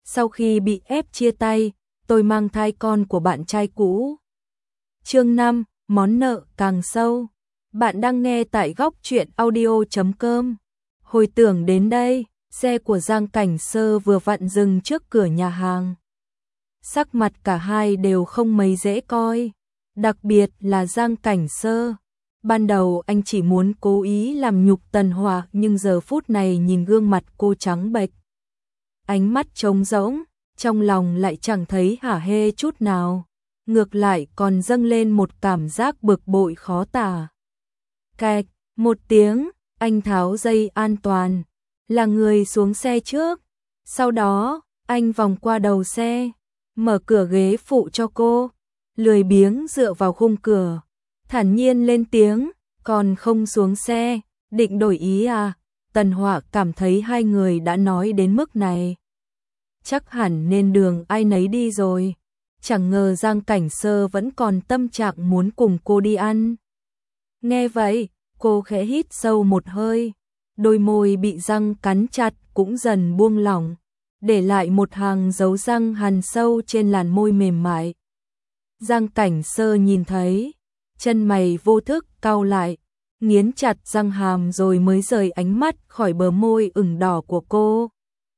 Sau khi bị ép chia tay, tôi mang thai con của bạn trai cũ. Chương 5, món nợ càng sâu. Bạn đang nghe tại góc truyện audio.com. Hồi tưởng đến đây, xe của Giang Cảnh Sơ vừa vặn dừng trước cửa nhà hàng. Sắc mặt cả hai đều không mấy dễ coi, đặc biệt là Giang Cảnh Sơ. Ban đầu anh chỉ muốn cố ý làm nhục Tần Hỏa, nhưng giờ phút này nhìn gương mặt cô trắng bệch, ánh mắt trống rỗng, trong lòng lại chẳng thấy hả hê chút nào, ngược lại còn dâng lên một cảm giác bực bội khó tả. Cạch, một tiếng, anh tháo dây an toàn, là người xuống xe trước, sau đó, anh vòng qua đầu xe, mở cửa ghế phụ cho cô, lười biếng dựa vào khung cửa, thản nhiên lên tiếng, còn không xuống xe, định đổi ý à? Tần Hỏa cảm thấy hai người đã nói đến mức này, chắc hẳn nên đường ai nấy đi rồi. Chẳng ngờ Giang Cảnh Sơ vẫn còn tâm trạng muốn cùng cô đi ăn. Nghe vậy, cô khẽ hít sâu một hơi, đôi môi bị răng cắn chặt cũng dần buông lỏng, để lại một hàng dấu răng hằn sâu trên làn môi mềm mại. Giang Cảnh Sơ nhìn thấy, chân mày vô thức cau lại, nghiến chặt răng hàm rồi mới rời ánh mắt khỏi bờ môi ửng đỏ của cô.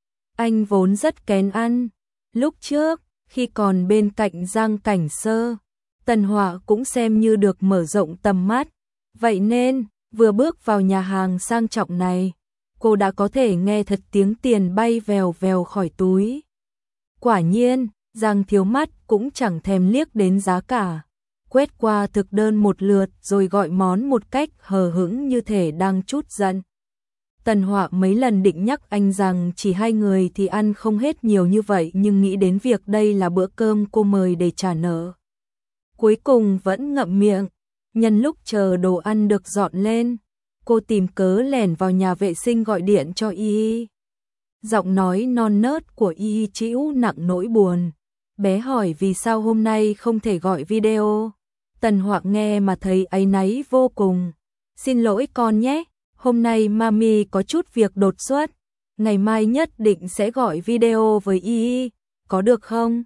Anh vốn rất kén ăn, lúc trước, khi còn bên cạnh Giang Cảnh Sơ, Tần Hỏa cũng xem như được mở rộng tầm mắt, vậy nên, vừa bước vào nhà hàng sang trọng này, cô đã có thể nghe thật tiếng tiền bay vèo vèo khỏi túi. Quả nhiên, Giang thiếu mắt cũng chẳng thèm liếc đến giá cả, quét qua thực đơn một lượt rồi gọi món một cách hờ hững như thể đang trút giận. Tần Hỏa mấy lần định nhắc anh rằng chỉ hai người thì ăn không hết nhiều như vậy, nhưng nghĩ đến việc đây là bữa cơm cô mời để trả nợ, cuối cùng vẫn ngậm miệng. Nhân lúc chờ đồ ăn được dọn lên, cô tìm cớ lẻn vào nhà vệ sinh gọi điện cho Y. Giọng nói non nớt của Y trĩu nặng nỗi buồn. Bé hỏi vì sao hôm nay không thể gọi video. Tần Hỏa nghe mà thấy áy náy vô cùng. Xin lỗi con nhé, hôm nay mami có chút việc đột xuất, ngày mai nhất định sẽ gọi video với Y, có được không?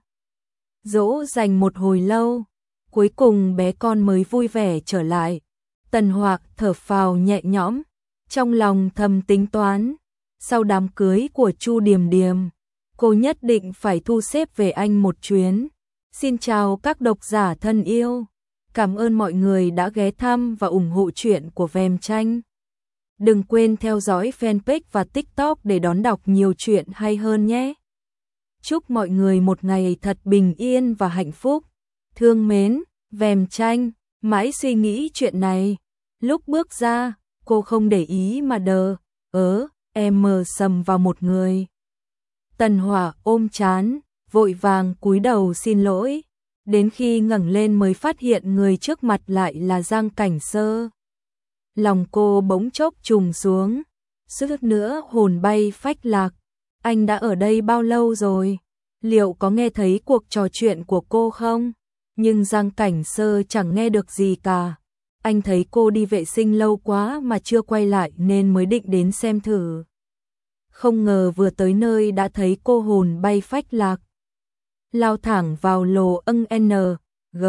Dỗ dành một hồi lâu, cuối cùng bé con mới vui vẻ trở lại. Tần Hỏa thở phào nhẹ nhõm, trong lòng thầm tính toán, sau đám cưới của Chu Điềm Điềm, cô nhất định phải thu xếp về Anh một chuyến. Xin chào các độc giả thân yêu, cảm ơn mọi người đã ghé thăm và ủng hộ truyện của Vem Tranh. Đừng quên theo dõi fanpage và TikTok để đón đọc nhiều chuyện hay hơn nhé. Chúc mọi người một ngày thật bình yên và hạnh phúc. Thương mến, Vem Tranh. Mãi suy nghĩ chuyện này, lúc bước ra, cô không để ý mà em mờ sầm vào một người. Tần Hỏa ôm trán, vội vàng cúi đầu xin lỗi, đến khi ngẩng lên mới phát hiện người trước mặt lại là Giang Cảnh Sơ. Lòng cô bỗng chốc trùng xuống, suýt nữa hồn bay phách lạc. Anh đã ở đây bao lâu rồi? Liệu có nghe thấy cuộc trò chuyện của cô không? Nhưng Giang Cảnh Sơ chẳng nghe được gì cả. Anh thấy cô đi vệ sinh lâu quá mà chưa quay lại nên mới định đến xem thử. Không ngờ vừa tới nơi đã thấy cô hồn bay phách lạc, lao thẳng vào lồ G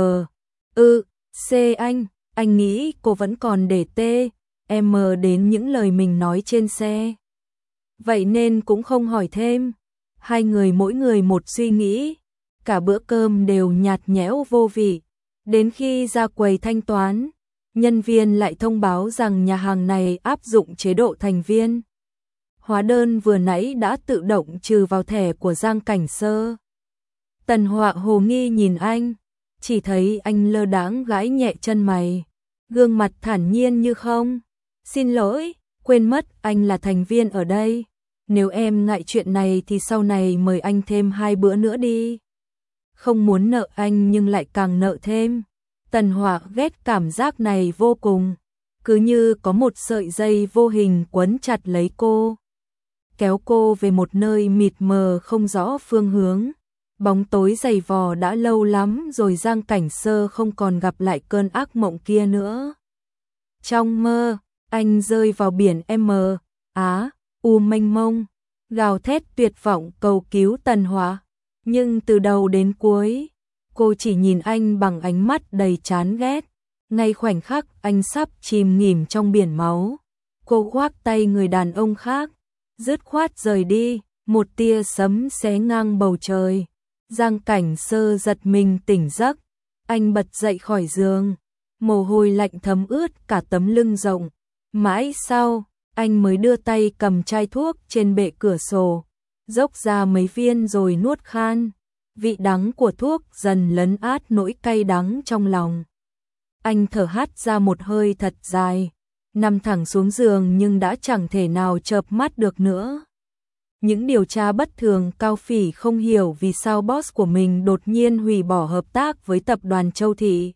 C. Anh nghĩ cô vẫn còn để M đến những lời mình nói trên xe, vậy nên cũng không hỏi thêm. Hai người mỗi người một suy nghĩ, cả bữa cơm đều nhạt nhẽo vô vị. Đến khi ra quầy thanh toán, nhân viên lại thông báo rằng nhà hàng này áp dụng chế độ thành viên. Hóa đơn vừa nãy đã tự động trừ vào thẻ của Giang Cảnh Sơ. Tần Hỏa hồ nghi nhìn anh, chỉ thấy anh lơ đãng gãi nhẹ chân mày, gương mặt thản nhiên như không. Xin lỗi, quên mất anh là thành viên ở đây. Nếu em ngại chuyện này thì sau này mời anh thêm 2 bữa nữa đi. Không muốn nợ anh nhưng lại càng nợ thêm. Tần Hỏa ghét cảm giác này vô cùng, cứ như có một sợi dây vô hình quấn chặt lấy cô, kéo cô về một nơi mịt mờ không rõ phương hướng. Bóng tối dày vò đã lâu lắm rồi Giang Cảnh Sơ không còn gặp lại cơn ác mộng kia nữa. Trong mơ, anh rơi vào biển U mênh mông, gào thét tuyệt vọng cầu cứu Tần Hỏa. Nhưng từ đầu đến cuối, cô chỉ nhìn anh bằng ánh mắt đầy chán ghét. Ngay khoảnh khắc anh sắp chìm nghỉm trong biển máu, cô khoác tay người đàn ông khác, dứt khoát rời đi. Một tia sấm xé ngang bầu trời. Giang Cảnh Sơ giật mình tỉnh giấc. Anh bật dậy khỏi giường, mồ hôi lạnh thấm ướt cả tấm lưng rộng. Mãi sau, anh mới đưa tay cầm chai thuốc trên bệ cửa sổ, dốc ra mấy viên rồi nuốt khan. Vị đắng của thuốc dần lấn át nỗi cay đắng trong lòng. Anh thở hắt ra một hơi thật dài, nằm thẳng xuống giường nhưng đã chẳng thể nào chợp mắt được nữa. Những điều tra bất thường, Cao Phỉ không hiểu vì sao boss của mình đột nhiên hủy bỏ hợp tác với tập đoàn Châu Thị.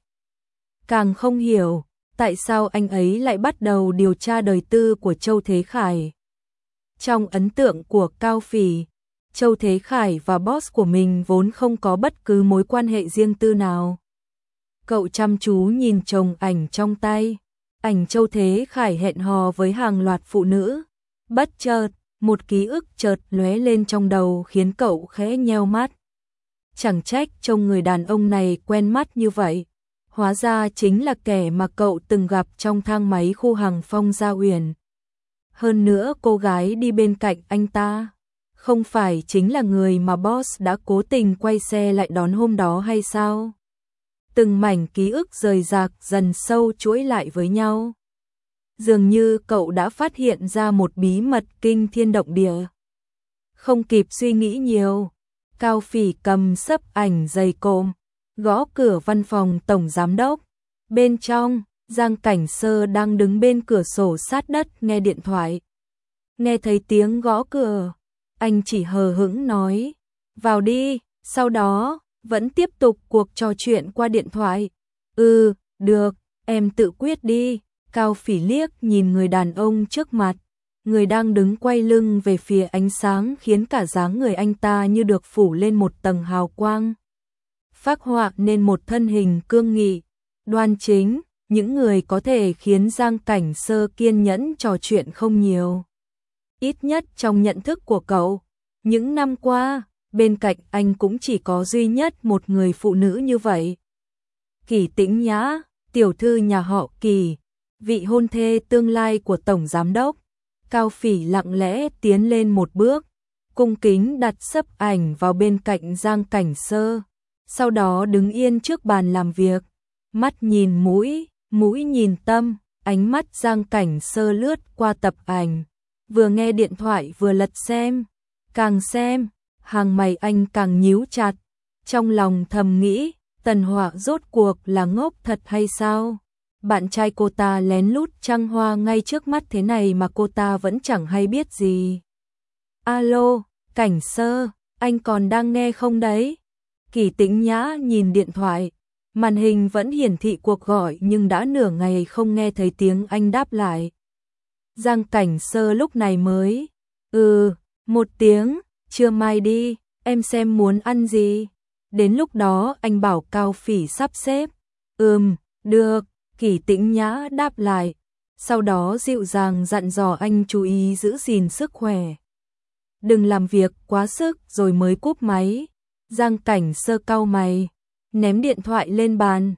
Càng không hiểu tại sao anh ấy lại bắt đầu điều tra đời tư của Châu Thế Khải. Trong ấn tượng của Cao Phỉ, Châu Thế Khải và boss của mình vốn không có bất cứ mối quan hệ riêng tư nào. Cậu chăm chú nhìn chồng ảnh trong tay, ảnh Châu Thế Khải hẹn hò với hàng loạt phụ nữ. Bất chợt, một ký ức chợt lóe lên trong đầu khiến cậu khẽ nheo mắt. Chẳng trách trông người đàn ông này quen mắt như vậy. Hóa ra chính là kẻ mà cậu từng gặp trong thang máy khu Hàng Phong Gia Uyển. Hơn nữa cô gái đi bên cạnh anh ta, không phải chính là người mà boss đã cố tình quay xe lại đón hôm đó hay sao? Từng mảnh ký ức rời rạc dần sâu chuỗi lại với nhau. Dường như cậu đã phát hiện ra một bí mật kinh thiên động địa. Không kịp suy nghĩ nhiều, Cao Phỉ cầm xấp ảnh dày cộm, gõ cửa văn phòng tổng giám đốc. Bên trong, Giang Cảnh Sơ đang đứng bên cửa sổ sát đất nghe điện thoại. Nghe thấy tiếng gõ cửa, anh chỉ hờ hững nói, vào đi, sau đó, vẫn tiếp tục cuộc trò chuyện qua điện thoại. Được, em tự quyết đi. Cao Phỉ liếc nhìn người đàn ông trước mặt, người đang đứng quay lưng về phía ánh sáng khiến cả dáng người anh ta như được phủ lên một tầng hào quang. Phác họa nên một thân hình cương nghị, đoan chính, những người có thể khiến Giang Cảnh Sơ kiên nhẫn trò chuyện không nhiều. Ít nhất trong nhận thức của cậu, những năm qua, bên cạnh anh cũng chỉ có duy nhất một người phụ nữ như vậy. Kỳ Tĩnh Nhã, tiểu thư nhà họ Kỳ, vị hôn thê tương lai của tổng giám đốc. Cao Phỉ lặng lẽ tiến lên một bước, cung kính đặt xấp ảnh vào bên cạnh Giang Cảnh Sơ, sau đó đứng yên trước bàn làm việc, mắt nhìn mũi, mũi nhìn tâm. Ánh mắt Giang Cảnh Sơ lướt qua tập ảnh, vừa nghe điện thoại vừa lật xem, càng xem, hàng mày anh càng nhíu chặt, trong lòng thầm nghĩ, Tần Hỏa rốt cuộc là ngốc thật hay sao? Bạn trai cô ta lén lút trăng hoa ngay trước mắt thế này mà cô ta vẫn chẳng hay biết gì. Alo, Cảnh Sơ, anh còn đang nghe không đấy? Kỳ Tĩnh Nhã nhìn điện thoại, màn hình vẫn hiển thị cuộc gọi nhưng đã nửa ngày không nghe thấy tiếng anh đáp lại. Giang Cảnh Sơ lúc này mới, một tiếng, trưa mai đi, em xem muốn ăn gì. Đến lúc đó anh bảo Cao Phỉ sắp xếp. Được, Kỳ Tĩnh Nhã đáp lại, sau đó dịu dàng dặn dò anh chú ý giữ gìn sức khỏe. Đừng làm việc quá sức rồi mới cúp máy. Giang Cảnh Sơ cau mày, ném điện thoại lên bàn.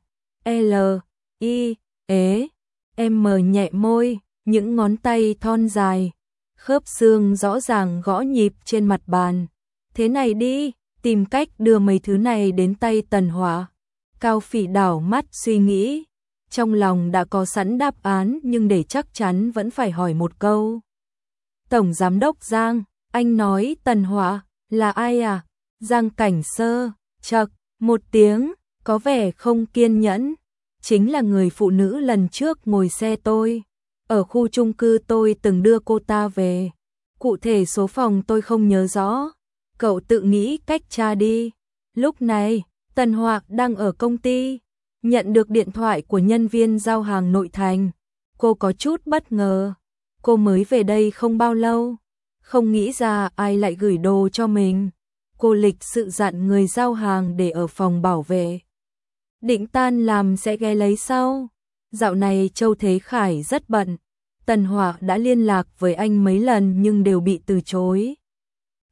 Em mờ nhẹ môi, những ngón tay thon dài, khớp xương rõ ràng gõ nhịp trên mặt bàn. Thế này đi, tìm cách đưa mấy thứ này đến tay Tần Hỏa. Cao Phỉ đảo mắt suy nghĩ, trong lòng đã có sẵn đáp án nhưng để chắc chắn vẫn phải hỏi một câu. Tổng giám đốc Giang, anh nói Tần Hỏa là ai à? Giang Cảnh Sơ chậc một tiếng, có vẻ không kiên nhẫn. Chính là người phụ nữ lần trước ngồi xe tôi, ở khu chung cư tôi từng đưa cô ta về. Cụ thể số phòng tôi không nhớ rõ, cậu tự nghĩ cách tra đi. Lúc này, Tần Hỏa đang ở công ty, nhận được điện thoại của nhân viên giao hàng nội thành. Cô có chút bất ngờ, cô mới về đây không bao lâu, không nghĩ ra ai lại gửi đồ cho mình. Cô lịch sự dặn người giao hàng để ở phòng bảo vệ, định tan làm sẽ ghé lấy sau. Dạo này Châu Thế Khải rất bận, Tần Hỏa đã liên lạc với anh mấy lần nhưng đều bị từ chối.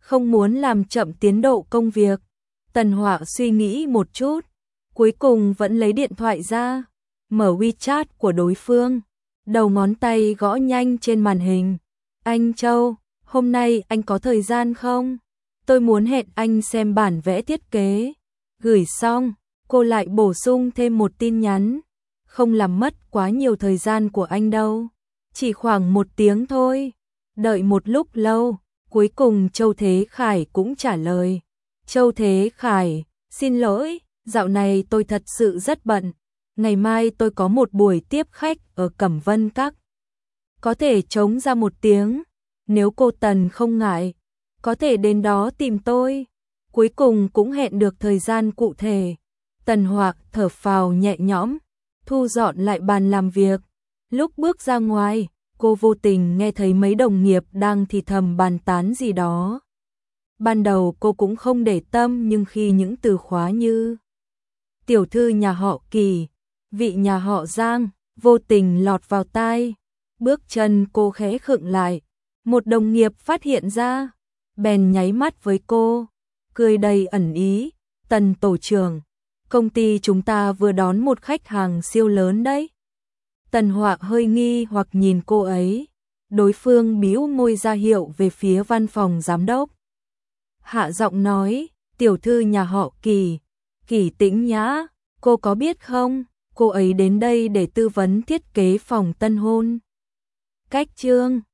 không muốn làm chậm tiến độ công việc. Tần Họa suy nghĩ một chút, cuối cùng vẫn lấy điện thoại ra, mở WeChat của đối phương, đầu ngón tay gõ nhanh trên màn hình. Anh Châu, hôm nay anh có thời gian không? Tôi muốn hẹn anh xem bản vẽ thiết kế. Gửi xong, cô lại bổ sung thêm một tin nhắn. Không làm mất quá nhiều thời gian của anh đâu. Chỉ khoảng 1 tiếng thôi. Đợi một lúc lâu, cuối cùng Châu Thế Khải cũng trả lời. Châu Thế Khải, xin lỗi, dạo này tôi thật sự rất bận. Ngày mai tôi có một buổi tiếp khách ở Cẩm Vân Các. Có thể trống ra 1 tiếng, nếu cô Tần không ngại, có thể đến đó tìm tôi. Cuối cùng cũng hẹn được thời gian cụ thể. Tần Họa thở phào nhẹ nhõm, thu dọn lại bàn làm việc. Lúc bước ra ngoài, cô vô tình nghe thấy mấy đồng nghiệp đang thì thầm bàn tán gì đó. Ban đầu cô cũng không để tâm, nhưng khi những từ khóa như tiểu thư nhà họ Kỳ, vị nhà họ Giang vô tình lọt vào tai, bước chân cô khẽ khựng lại. Một đồng nghiệp phát hiện ra, bèn nháy mắt với cô, cười đầy ẩn ý. Tần tổ trưởng, công ty chúng ta vừa đón một khách hàng siêu lớn đấy. Tần Họa hơi nghi hoặc nhìn cô ấy. Đối phương bĩu môi ra hiệu về phía văn phòng giám đốc. Hạ giọng nói, tiểu thư nhà họ Kỳ, Kỳ Tĩnh Nhã, cô có biết không, cô ấy đến đây để tư vấn thiết kế phòng tân hôn. Cách chương